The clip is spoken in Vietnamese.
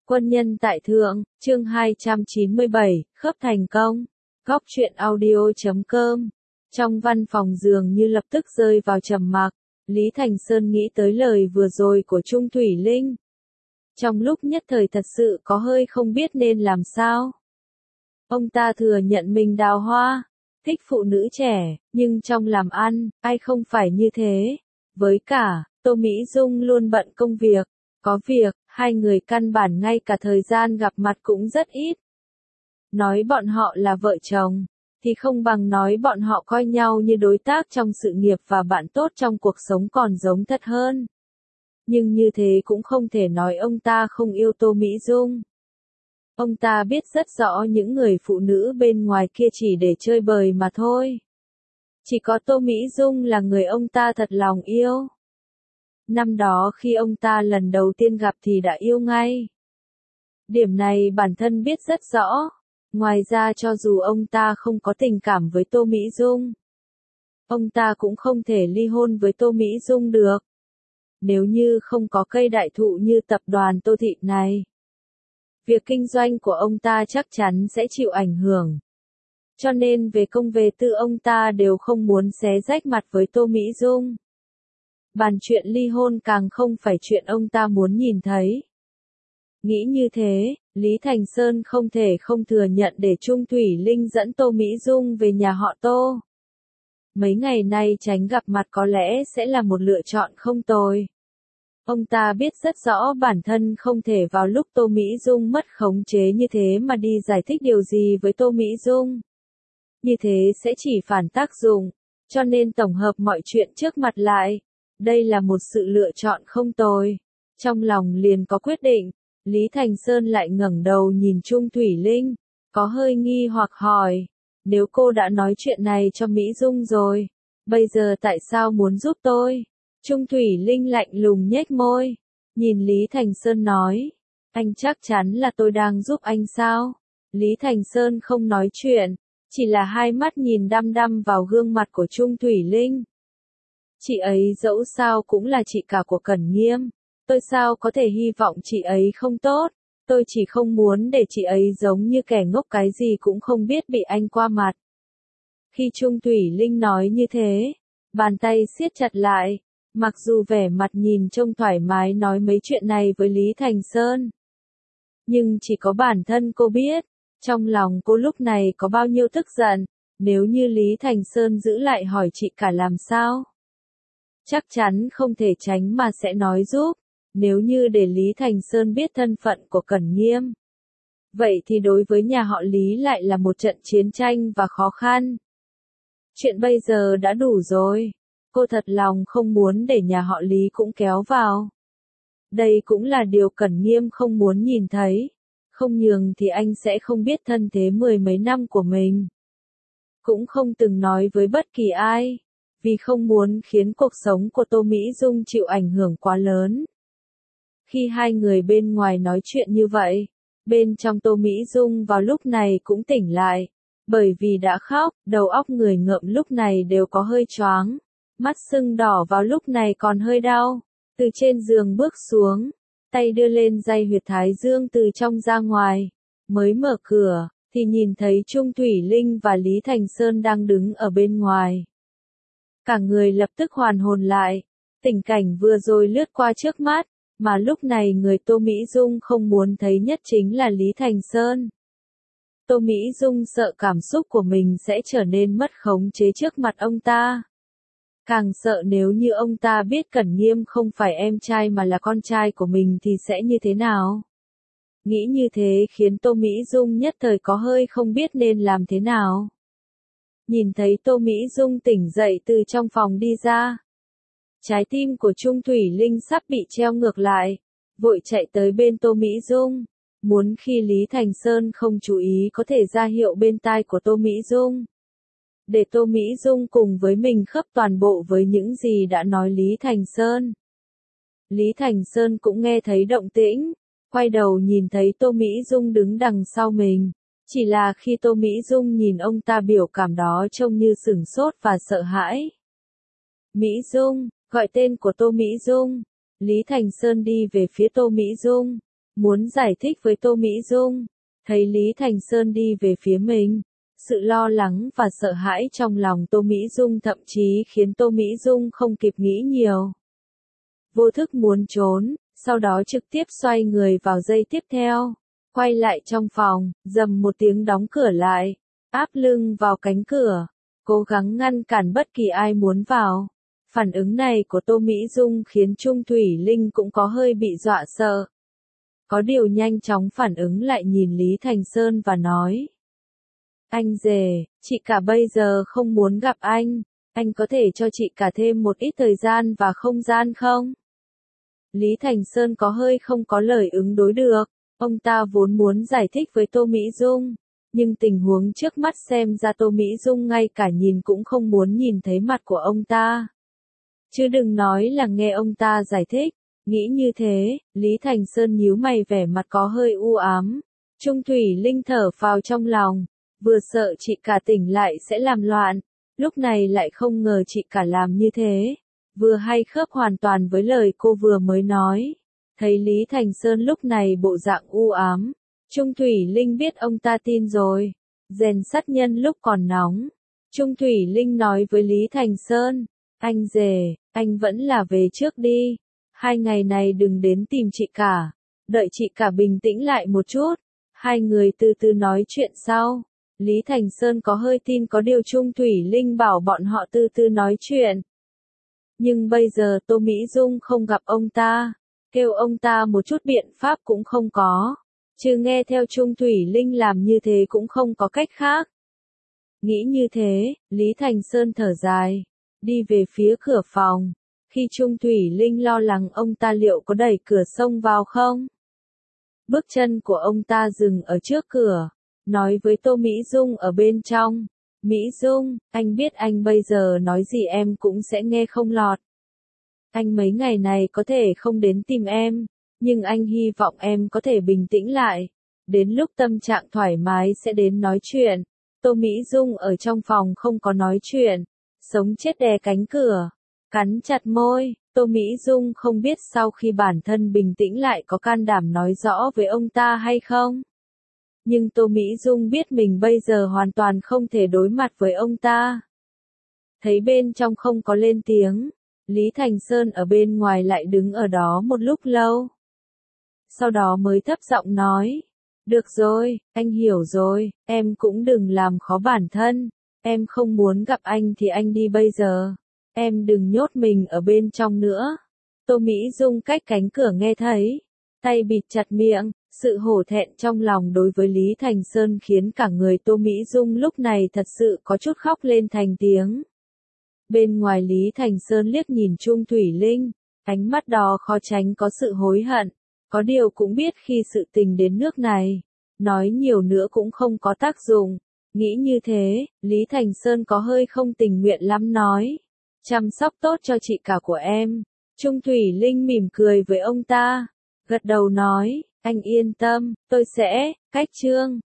Quân nhân tại thượng, chương 297, khớp thành công. Góc truyện audio.com. Trong văn phòng dường như lập tức rơi vào trầm mặc, Lý Thành Sơn nghĩ tới lời vừa rồi của Trung Thủy Linh. Trong lúc nhất thời thật sự có hơi không biết nên làm sao. Ông ta thừa nhận mình đào hoa, thích phụ nữ trẻ, nhưng trong làm ăn, ai không phải như thế. Với cả, Tô Mỹ Dung luôn bận công việc, có việc, hai người căn bản ngay cả thời gian gặp mặt cũng rất ít. Nói bọn họ là vợ chồng, thì không bằng nói bọn họ coi nhau như đối tác trong sự nghiệp và bạn tốt trong cuộc sống còn giống thật hơn. Nhưng như thế cũng không thể nói ông ta không yêu Tô Mỹ Dung. Ông ta biết rất rõ những người phụ nữ bên ngoài kia chỉ để chơi bời mà thôi. Chỉ có Tô Mỹ Dung là người ông ta thật lòng yêu. Năm đó khi ông ta lần đầu tiên gặp thì đã yêu ngay. Điểm này bản thân biết rất rõ. Ngoài ra cho dù ông ta không có tình cảm với Tô Mỹ Dung, ông ta cũng không thể ly hôn với Tô Mỹ Dung được. Nếu như không có cây đại thụ như tập đoàn Tô Thị này, việc kinh doanh của ông ta chắc chắn sẽ chịu ảnh hưởng. Cho nên về công về tư ông ta đều không muốn xé rách mặt với Tô Mỹ Dung. Bàn chuyện ly hôn càng không phải chuyện ông ta muốn nhìn thấy. Nghĩ như thế, Lý Thành Sơn không thể không thừa nhận để Trung Thủy Linh dẫn Tô Mỹ Dung về nhà họ Tô. Mấy ngày nay tránh gặp mặt có lẽ sẽ là một lựa chọn không tồi. Ông ta biết rất rõ bản thân không thể vào lúc Tô Mỹ Dung mất khống chế như thế mà đi giải thích điều gì với Tô Mỹ Dung. Như thế sẽ chỉ phản tác dụng, cho nên tổng hợp mọi chuyện trước mặt lại. Đây là một sự lựa chọn không tồi. Trong lòng liền có quyết định, Lý Thành Sơn lại ngẩng đầu nhìn Trung Thủy Linh, có hơi nghi hoặc hỏi, nếu cô đã nói chuyện này cho Mỹ Dung rồi, bây giờ tại sao muốn giúp tôi? Trung Thủy Linh lạnh lùng nhếch môi, nhìn Lý Thành Sơn nói, anh chắc chắn là tôi đang giúp anh sao? Lý Thành Sơn không nói chuyện, chỉ là hai mắt nhìn đăm đăm vào gương mặt của Trung Thủy Linh. Chị ấy dẫu sao cũng là chị cả của Cẩn Nghiêm, tôi sao có thể hy vọng chị ấy không tốt, tôi chỉ không muốn để chị ấy giống như kẻ ngốc cái gì cũng không biết bị anh qua mặt. Khi Trung Thủy Linh nói như thế, bàn tay siết chặt lại, mặc dù vẻ mặt nhìn trông thoải mái nói mấy chuyện này với Lý Thành Sơn. Nhưng chỉ có bản thân cô biết, trong lòng cô lúc này có bao nhiêu tức giận, nếu như Lý Thành Sơn giữ lại hỏi chị cả làm sao? Chắc chắn không thể tránh mà sẽ nói giúp, nếu như để Lý Thành Sơn biết thân phận của Cẩn Nghiêm. Vậy thì đối với nhà họ Lý lại là một trận chiến tranh và khó khăn. Chuyện bây giờ đã đủ rồi, cô thật lòng không muốn để nhà họ Lý cũng kéo vào. Đây cũng là điều Cẩn Nghiêm không muốn nhìn thấy, không nhường thì anh sẽ không biết thân thế mười mấy năm của mình. Cũng không từng nói với bất kỳ ai, vì không muốn khiến cuộc sống của Tô Mỹ Dung chịu ảnh hưởng quá lớn. Khi hai người bên ngoài nói chuyện như vậy, bên trong Tô Mỹ Dung vào lúc này cũng tỉnh lại, bởi vì đã khóc, đầu óc người ngợm lúc này đều có hơi choáng, mắt sưng đỏ vào lúc này còn hơi đau, từ trên giường bước xuống, tay đưa lên day huyệt thái dương từ trong ra ngoài, mới mở cửa, thì nhìn thấy Trung Thủy Linh và Lý Thành Sơn đang đứng ở bên ngoài. Cả người lập tức hoàn hồn lại, tình cảnh vừa rồi lướt qua trước mắt, mà lúc này người Tô Mỹ Dung không muốn thấy nhất chính là Lý Thành Sơn. Tô Mỹ Dung sợ cảm xúc của mình sẽ trở nên mất khống chế trước mặt ông ta. Càng sợ nếu như ông ta biết Cẩn Nghiêm không phải em trai mà là con trai của mình thì sẽ như thế nào. Nghĩ như thế khiến Tô Mỹ Dung nhất thời có hơi không biết nên làm thế nào. Nhìn thấy Tô Mỹ Dung tỉnh dậy từ trong phòng đi ra. Trái tim của Trung Thủy Linh sắp bị treo ngược lại, vội chạy tới bên Tô Mỹ Dung, muốn khi Lý Thành Sơn không chú ý có thể ra hiệu bên tai của Tô Mỹ Dung. Để Tô Mỹ Dung cùng với mình khớp toàn bộ với những gì đã nói Lý Thành Sơn. Lý Thành Sơn cũng nghe thấy động tĩnh, quay đầu nhìn thấy Tô Mỹ Dung đứng đằng sau mình. Chỉ là khi Tô Mỹ Dung nhìn ông ta biểu cảm đó trông như sửng sốt và sợ hãi. Mỹ Dung, gọi tên của Tô Mỹ Dung. Lý Thành Sơn đi về phía Tô Mỹ Dung, muốn giải thích với Tô Mỹ Dung. Thấy Lý Thành Sơn đi về phía mình, sự lo lắng và sợ hãi trong lòng Tô Mỹ Dung thậm chí khiến Tô Mỹ Dung không kịp nghĩ nhiều. Vô thức muốn trốn, sau đó trực tiếp xoay người vào giây tiếp theo, quay lại trong phòng, rầm một tiếng đóng cửa lại, áp lưng vào cánh cửa, cố gắng ngăn cản bất kỳ ai muốn vào. Phản ứng này của Tô Mỹ Dung khiến Trung Thủy Linh cũng có hơi bị dọa sợ. Có điều nhanh chóng phản ứng lại nhìn Lý Thành Sơn và nói. Anh rể, chị cả bây giờ không muốn gặp anh có thể cho chị cả thêm một ít thời gian và không gian không? Lý Thành Sơn có hơi không có lời ứng đối được, ông ta vốn muốn giải thích với Tô Mỹ Dung, nhưng tình huống trước mắt xem ra Tô Mỹ Dung ngay cả nhìn cũng không muốn nhìn thấy mặt của ông ta. Chứ đừng nói là nghe ông ta giải thích. Nghĩ như thế, Lý Thành Sơn nhíu mày vẻ mặt có hơi u ám. Trung Thủy Linh thở phào trong lòng, vừa sợ chị cả tỉnh lại sẽ làm loạn, lúc này lại không ngờ chị cả làm như thế, vừa hay khớp hoàn toàn với lời cô vừa mới nói. Thấy Lý Thành Sơn lúc này bộ dạng u ám, Trung Thủy Linh biết ông ta tin rồi, rèn sắt nhân lúc còn nóng. Trung Thủy Linh nói với Lý Thành Sơn, anh rể, anh vẫn là về trước đi. 2 ngày này đừng đến tìm chị cả, đợi chị cả bình tĩnh lại một chút, hai người từ từ nói chuyện sau. Lý Thành Sơn có hơi tin có điều Trung Thủy Linh bảo bọn họ từ từ nói chuyện. Nhưng bây giờ Tô Mỹ Dung không gặp ông ta, kêu ông ta một chút biện pháp cũng không có, chứ nghe theo Trung Thủy Linh làm như thế cũng không có cách khác. Nghĩ như thế, Lý Thành Sơn thở dài, đi về phía cửa phòng. Khi Trung Thủy Linh lo lắng ông ta liệu có đẩy cửa xông vào không? Bước chân của ông ta dừng ở trước cửa, nói với Tô Mỹ Dung ở bên trong. Mỹ Dung, anh biết anh bây giờ nói gì em cũng sẽ nghe không lọt. Anh mấy ngày này có thể không đến tìm em, nhưng anh hy vọng em có thể bình tĩnh lại. Đến lúc tâm trạng thoải mái sẽ đến nói chuyện. Tô Mỹ Dung ở trong phòng không có nói chuyện, sống chết đè cánh cửa. Cắn chặt môi, Tô Mỹ Dung không biết sau khi bản thân bình tĩnh lại có can đảm nói rõ với ông ta hay không. Nhưng Tô Mỹ Dung biết mình bây giờ hoàn toàn không thể đối mặt với ông ta. Thấy bên trong không có lên tiếng, Lý Thành Sơn ở bên ngoài lại đứng ở đó một lúc lâu. Sau đó mới thấp giọng nói, được rồi, anh hiểu rồi, em cũng đừng làm khó bản thân, em không muốn gặp anh thì anh đi bây giờ. Em đừng nhốt mình ở bên trong nữa. Tô Mỹ Dung cách cánh cửa nghe thấy, tay bịt chặt miệng, sự hổ thẹn trong lòng đối với Lý Thành Sơn khiến cả người Tô Mỹ Dung lúc này thật sự có chút khóc lên thành tiếng. Bên ngoài Lý Thành Sơn liếc nhìn Trung Thủy Linh, ánh mắt đó khó tránh có sự hối hận, có điều cũng biết khi sự tình đến nước này, nói nhiều nữa cũng không có tác dụng. Nghĩ như thế, Lý Thành Sơn có hơi không tình nguyện lắm nói. Chăm sóc tốt cho chị cả của em. Trung Thủy Linh mỉm cười với ông ta, gật đầu nói, anh yên tâm, tôi sẽ, cách chương.